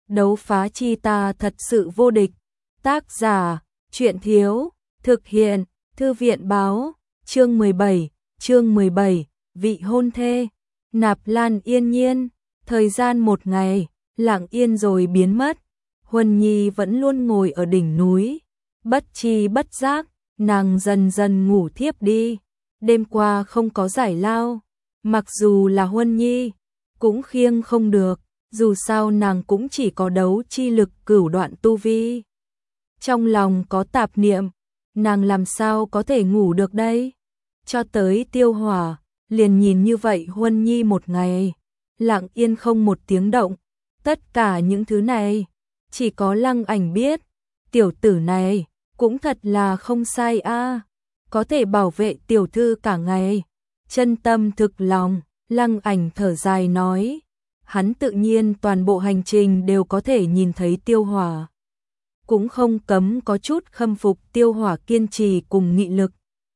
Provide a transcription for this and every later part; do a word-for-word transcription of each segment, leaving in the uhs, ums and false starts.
Đấu phá chi ta thật sự vô địch. Tác giả, truyện thiếu, thực hiện, thư viện báo, chương mười bảy, chương mười bảy, vị hôn thê. Nạp Lan yên nhiên, thời gian một ngày, lặng yên rồi biến mất. Huân Nhi vẫn luôn ngồi ở đỉnh núi, bất chi bất giác, nàng dần dần ngủ thiếp đi. Đêm qua không có giải lao, mặc dù là Huân Nhi, cũng khiêng không được, dù sao nàng cũng chỉ có đấu chi lực cửu đoạn tu vi. Trong lòng có tạp niệm, nàng làm sao có thể ngủ được đây? Cho tới Tiêu Hỏa, liền nhìn như vậy Huân Nhi một ngày, lặng yên không một tiếng động. Tất cả những thứ này, chỉ có Lăng Ảnh biết. Tiểu tử này, cũng thật là không sai a, có thể bảo vệ tiểu thư cả ngày. Chân tâm thực lòng, Lăng Ảnh thở dài nói. Hắn tự nhiên toàn bộ hành trình đều có thể nhìn thấy Tiêu Hỏa, cũng không cấm có chút khâm phục Tiêu Hỏa kiên trì cùng nghị lực.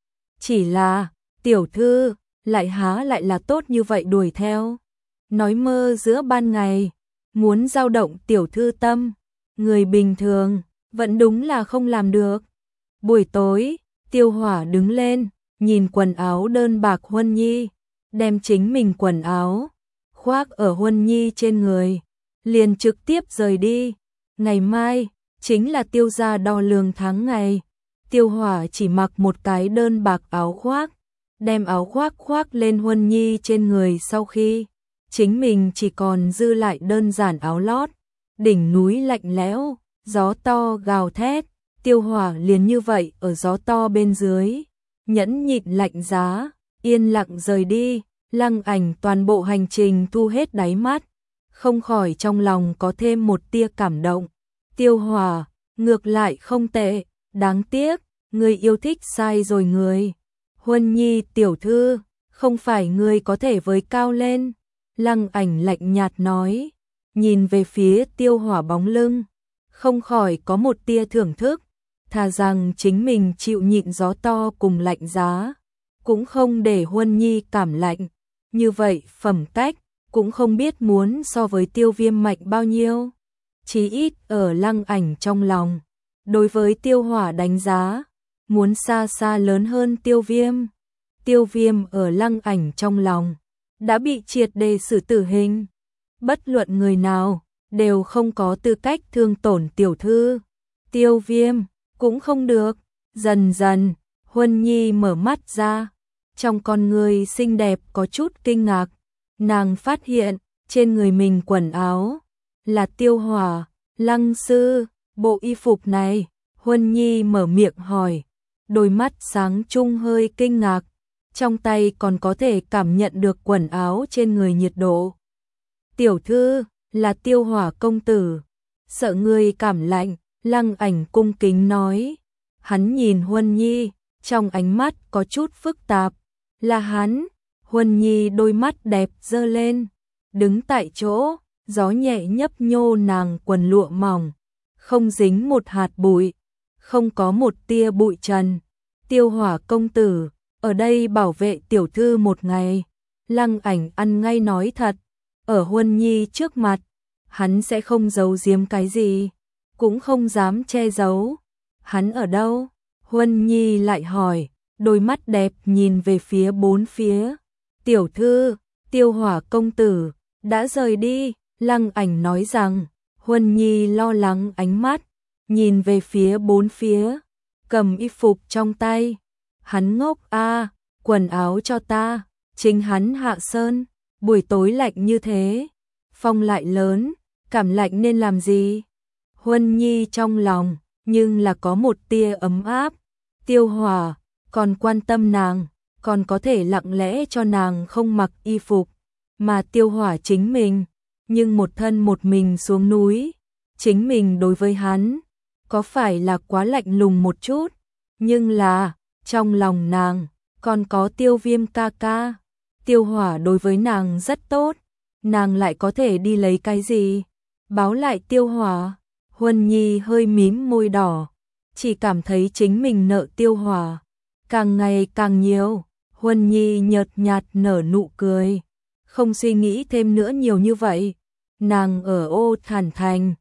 Chỉ là, tiểu thư, lại há lại là tốt như vậy đuổi theo. Nói mơ giữa ban ngày, muốn dao động tiểu thư tâm, người bình thường, vẫn đúng là không làm được. Buổi tối, Tiêu Hỏa đứng lên, nhìn quần áo đơn bạc Huân Nhi, đem chính mình quần áo khoác ở Huân Nhi trên người, liền trực tiếp rời đi. Ngày mai, chính là Tiêu gia đo lường tháng ngày. Tiêu Hỏa chỉ mặc một cái đơn bạc áo khoác, đem áo khoác khoác lên Huân Nhi trên người sau khi chính mình chỉ còn dư lại đơn giản áo lót. Đỉnh núi lạnh lẽo, gió to gào thét, Tiêu Hỏa liền như vậy ở gió to bên dưới, nhẫn nhịn lạnh giá, yên lặng rời đi. Lăng Ảnh toàn bộ hành trình thu hết đáy mắt, không khỏi trong lòng có thêm một tia cảm động. Tiêu Hỏa, ngược lại không tệ, đáng tiếc, người yêu thích sai rồi người. Huân Nhi tiểu thư, không phải người có thể với cao lên. Lăng Ảnh lạnh nhạt nói, nhìn về phía Tiêu Hỏa bóng lưng, không khỏi có một tia thưởng thức, thà rằng chính mình chịu nhịn gió to cùng lạnh giá, cũng không để Huân Nhi cảm lạnh. Như vậy phẩm cách, cũng không biết muốn so với Tiêu Viêm mạnh bao nhiêu. Chí ít ở Lăng Ảnh trong lòng, đối với Tiêu Hỏa đánh giá, muốn xa xa lớn hơn Tiêu Viêm. Tiêu Viêm ở Lăng Ảnh trong lòng, đã bị triệt để xử tử hình. Bất luận người nào, đều không có tư cách thương tổn tiểu thư. Tiêu Viêm, cũng không được. Dần dần, Huân Nhi mở mắt ra, trong con người xinh đẹp có chút kinh ngạc. Nàng phát hiện, trên người mình quần áo, là Tiêu Hỏa. Lăng sư, bộ y phục này, Huân Nhi mở miệng hỏi, đôi mắt sáng trung hơi kinh ngạc, trong tay còn có thể cảm nhận được quần áo trên người nhiệt độ. Tiểu thư, là Tiêu Hỏa công tử, sợ người cảm lạnh. Lăng Ảnh cung kính nói. Hắn nhìn Huân Nhi, trong ánh mắt có chút phức tạp. Là hắn. Huân Nhi đôi mắt đẹp dơ lên, đứng tại chỗ, gió nhẹ nhấp nhô nàng quần lụa mỏng, không dính một hạt bụi, không có một tia bụi trần. Tiêu Hỏa công tử, ở đây bảo vệ tiểu thư một ngày. Lăng Ảnh ăn ngay nói thật, ở Huân Nhi trước mặt, hắn sẽ không giấu giếm cái gì, cũng không dám che giấu. Hắn ở đâu? Huân Nhi lại hỏi, đôi mắt đẹp nhìn về phía bốn phía. Tiểu thư, Tiêu Hỏa công tử đã rời đi. Lăng Ảnh nói rằng. Huân Nhi lo lắng ánh mắt, nhìn về phía bốn phía, cầm y phục trong tay. Hắn ngốc a, à, quần áo cho ta. Chính hắn hạ sơn, buổi tối lạnh như thế, phong lại lớn, cảm lạnh nên làm gì? Huân Nhi trong lòng, nhưng là có một tia ấm áp. Tiêu Hỏa còn quan tâm nàng, còn có thể lặng lẽ cho nàng không mặc y phục, mà Tiêu Hỏa chính mình, nhưng một thân một mình xuống núi, chính mình đối với hắn, có phải là quá lạnh lùng một chút? Nhưng là, trong lòng nàng, còn có Tiêu Viêm ca ca. Tiêu Hỏa đối với nàng rất tốt, nàng lại có thể đi lấy cái gì? Báo lại Tiêu Hỏa. Huân Nhi hơi mím môi đỏ, chỉ cảm thấy chính mình nợ Tiêu Hỏa càng ngày càng nhiều. Huân Nhi nhợt nhạt nở nụ cười, không suy nghĩ thêm nữa nhiều như vậy. Nàng ở Ô Thản Thành,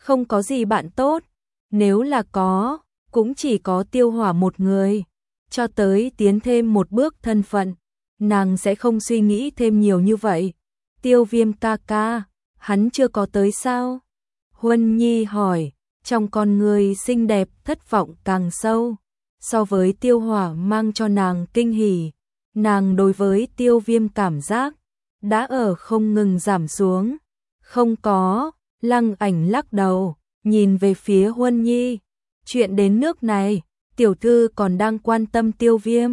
không có gì bạn tốt, nếu là có, cũng chỉ có Tiêu Hỏa một người, cho tới tiến thêm một bước thân phận, nàng sẽ không suy nghĩ thêm nhiều như vậy. Tiêu Viêm ca ca, hắn chưa có tới sao? Huân Nhi hỏi, trong con người xinh đẹp thất vọng càng sâu, so với Tiêu Hỏa mang cho nàng kinh hỉ, nàng đối với Tiêu Viêm cảm giác đã ở không ngừng giảm xuống. Không có, Lăng Ảnh lắc đầu, nhìn về phía Huân Nhi, chuyện đến nước này, tiểu thư còn đang quan tâm Tiêu Viêm.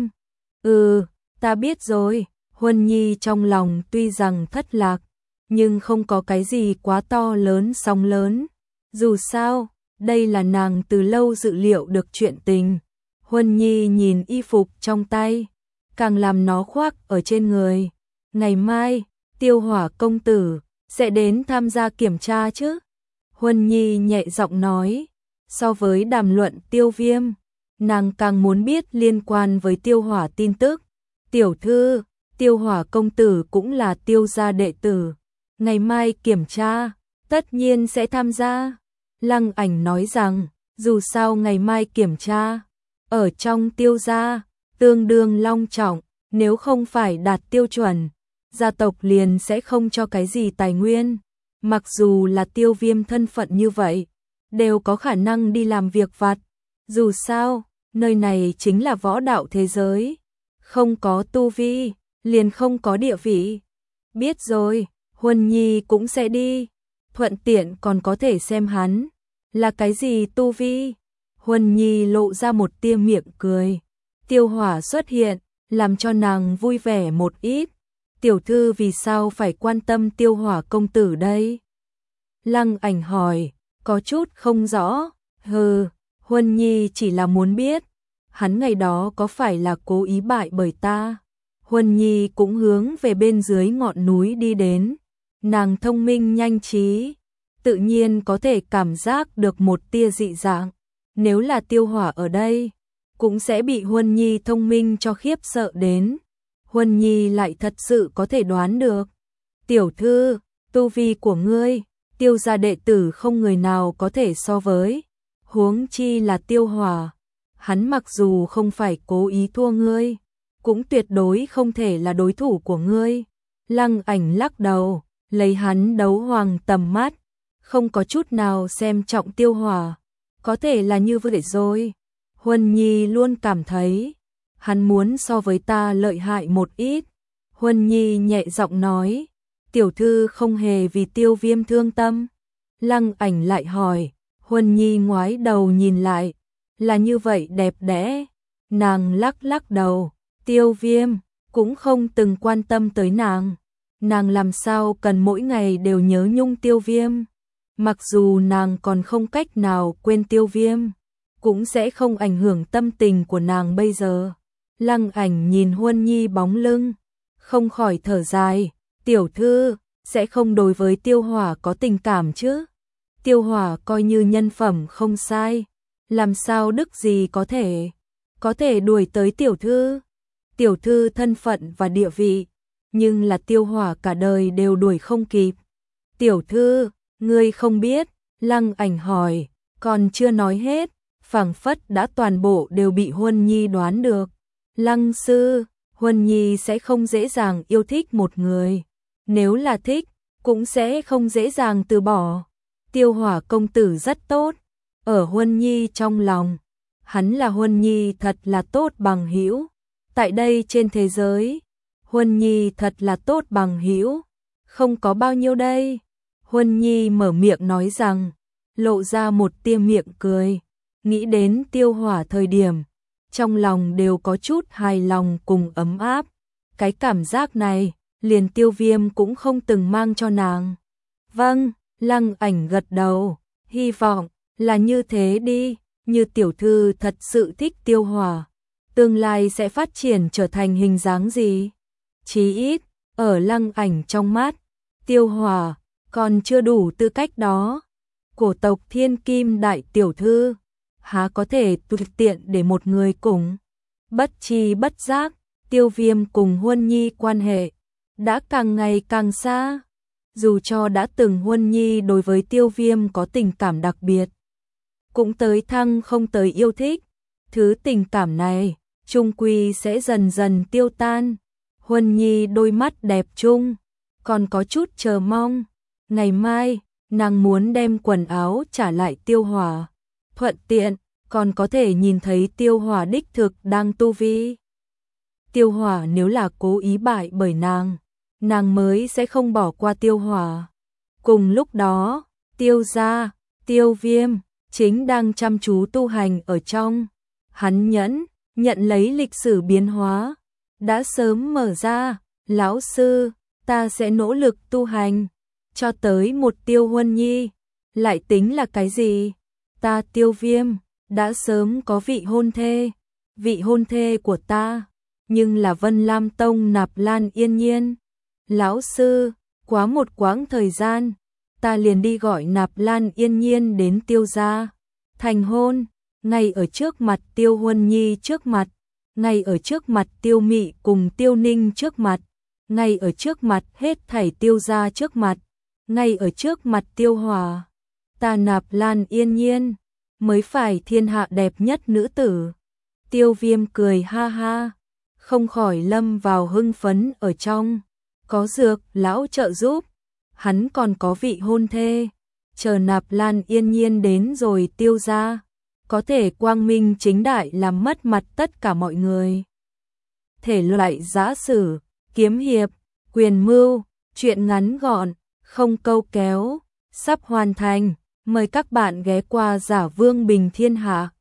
Ừ, ta biết rồi. Huân Nhi trong lòng tuy rằng thất lạc, nhưng không có cái gì quá to lớn sóng lớn. Dù sao, đây là nàng từ lâu dự liệu được chuyện tình. Huân Nhi nhìn y phục trong tay, càng làm nó khoác ở trên người. Ngày mai, Tiêu Hỏa công tử sẽ đến tham gia kiểm tra chứ? Huân Nhi nhẹ giọng nói, so với đàm luận Tiêu Viêm, nàng càng muốn biết liên quan với Tiêu Hỏa tin tức. Tiểu thư, Tiêu Hỏa công tử cũng là Tiêu gia đệ tử, ngày mai kiểm tra, tất nhiên sẽ tham gia. Lăng Ảnh nói rằng, dù sao ngày mai kiểm tra, ở trong Tiêu gia, tương đương long trọng, nếu không phải đạt tiêu chuẩn, gia tộc liền sẽ không cho cái gì tài nguyên. Mặc dù là Tiêu Viêm thân phận như vậy, đều có khả năng đi làm việc vặt. Dù sao, nơi này chính là võ đạo thế giới, không có tu vi, liền không có địa vị. Biết rồi, Huân Nhi cũng sẽ đi, thuận tiện còn có thể xem hắn là cái gì tu vi. Huân Nhi lộ ra một tia miệng cười. Tiêu Hỏa xuất hiện, làm cho nàng vui vẻ một ít. Tiểu thư vì sao phải quan tâm Tiêu Hỏa công tử đây? Lăng Ảnh hỏi, có chút không rõ. Hừ, Huân Nhi chỉ là muốn biết, hắn ngày đó có phải là cố ý bại bởi ta? Huân Nhi cũng hướng về bên dưới ngọn núi đi đến. Nàng thông minh nhanh trí, tự nhiên có thể cảm giác được một tia dị dạng. Nếu là Tiêu Hỏa ở đây, cũng sẽ bị Huân Nhi thông minh cho khiếp sợ đến. Huân Nhi lại thật sự có thể đoán được. Tiểu thư, tu vi của ngươi, Tiêu gia đệ tử không người nào có thể so với. Huống chi là Tiêu Hỏa, hắn mặc dù không phải cố ý thua ngươi, cũng tuyệt đối không thể là đối thủ của ngươi. Lăng Ảnh lắc đầu, lấy hắn đấu hoàng tầm mắt, không có chút nào xem trọng Tiêu Hỏa. Có thể là như vậy rồi. Huân Nhi luôn cảm thấy hắn muốn so với ta lợi hại một ít. Huân Nhi nhẹ giọng nói, tiểu thư không hề vì Tiêu Viêm thương tâm. Lăng Ảnh lại hỏi, Huân Nhi ngoái đầu nhìn lại, là như vậy đẹp đẽ. Nàng lắc lắc đầu, Tiêu Viêm cũng không từng quan tâm tới nàng. Nàng làm sao cần mỗi ngày đều nhớ nhung Tiêu Viêm. Mặc dù nàng còn không cách nào quên Tiêu Viêm, cũng sẽ không ảnh hưởng tâm tình của nàng bây giờ. Lăng Ảnh nhìn Huân Nhi bóng lưng, không khỏi thở dài, tiểu thư sẽ không đối với Tiêu Hỏa có tình cảm chứ? Tiêu Hỏa coi như nhân phẩm không sai, làm sao đức gì có thể có thể đuổi tới tiểu thư? Tiểu thư thân phận và địa vị, nhưng là Tiêu Hỏa cả đời đều đuổi không kịp. Tiểu thư, ngươi không biết? Lăng Ảnh hỏi, còn chưa nói hết, phảng phất đã toàn bộ đều bị Huân Nhi đoán được. Lăng sư, Huân Nhi sẽ không dễ dàng yêu thích một người, nếu là thích, cũng sẽ không dễ dàng từ bỏ. Tiêu Hỏa công tử rất tốt, ở Huân Nhi trong lòng, hắn là Huân Nhi thật là tốt bằng hữu. Tại đây trên thế giới, Huân Nhi thật là tốt bằng hữu, không có bao nhiêu đây. Huân Nhi mở miệng nói rằng, lộ ra một tia miệng cười, nghĩ đến Tiêu Hỏa thời điểm, trong lòng đều có chút hài lòng cùng ấm áp. Cái cảm giác này, liền Tiêu Viêm cũng không từng mang cho nàng. Vâng, Lăng Ảnh gật đầu, hy vọng là như thế đi, như tiểu thư thật sự thích Tiêu Hỏa, tương lai sẽ phát triển trở thành hình dáng gì? Chí ít, ở Lăng Ảnh trong mắt, Tiêu Hỏa còn chưa đủ tư cách đó. Cổ tộc Thiên Kim đại tiểu thư, há có thể tùy tiện để một người cùng. Bất chi bất giác, Tiêu Viêm cùng Huân Nhi quan hệ đã càng ngày càng xa. dù cho đã từng Huân Nhi đối với Tiêu Viêm có tình cảm đặc biệt, cũng tới thăng không tới yêu thích, thứ tình cảm này chung quy sẽ dần dần tiêu tan. Huân Nhi đôi mắt đẹp chung, còn có chút chờ mong, ngày mai nàng muốn đem quần áo trả lại Tiêu Hỏa, thuận tiện còn có thể nhìn thấy Tiêu Hỏa đích thực đang tu vi. Tiêu Hỏa nếu là cố ý bại bởi nàng, nàng mới sẽ không bỏ qua Tiêu Hỏa. Cùng lúc đó, Tiêu gia, Tiêu Viêm chính đang chăm chú tu hành ở trong. Hắn nhẫn nhận lấy lịch sử biến hóa, đã sớm mở ra, lão sư, ta sẽ nỗ lực tu hành, cho tới một Tiêu Huân Nhi, lại tính là cái gì? Ta Tiêu Viêm đã sớm có vị hôn thê, vị hôn thê của ta, nhưng là Vân Lam Tông Nạp Lan Yên Nhiên. Lão sư, quá một quãng thời gian, ta liền đi gọi Nạp Lan Yên Nhiên đến Tiêu gia, thành hôn, ngay ở trước mặt Tiêu Huân Nhi trước mặt, ngay ở trước mặt Tiêu Mị cùng Tiêu Ninh trước mặt, ngay ở trước mặt hết thảy Tiêu gia trước mặt, ngay ở trước mặt Tiêu Hỏa. Ta Nạp Lan Yên Nhiên mới phải thiên hạ đẹp nhất nữ tử. Tiêu Viêm cười ha ha, không khỏi lâm vào hưng phấn ở trong. Có Dược lão trợ giúp, hắn còn có vị hôn thê, chờ Nạp Lan Yên Nhiên đến rồi Tiêu gia, có thể quang minh chính đại làm mất mặt tất cả mọi người. Thể loại giã sử, kiếm hiệp, quyền mưu, truyện ngắn gọn, không câu kéo, sắp hoàn thành, mời các bạn ghé qua Giả Vương Bình Thiên Hạ.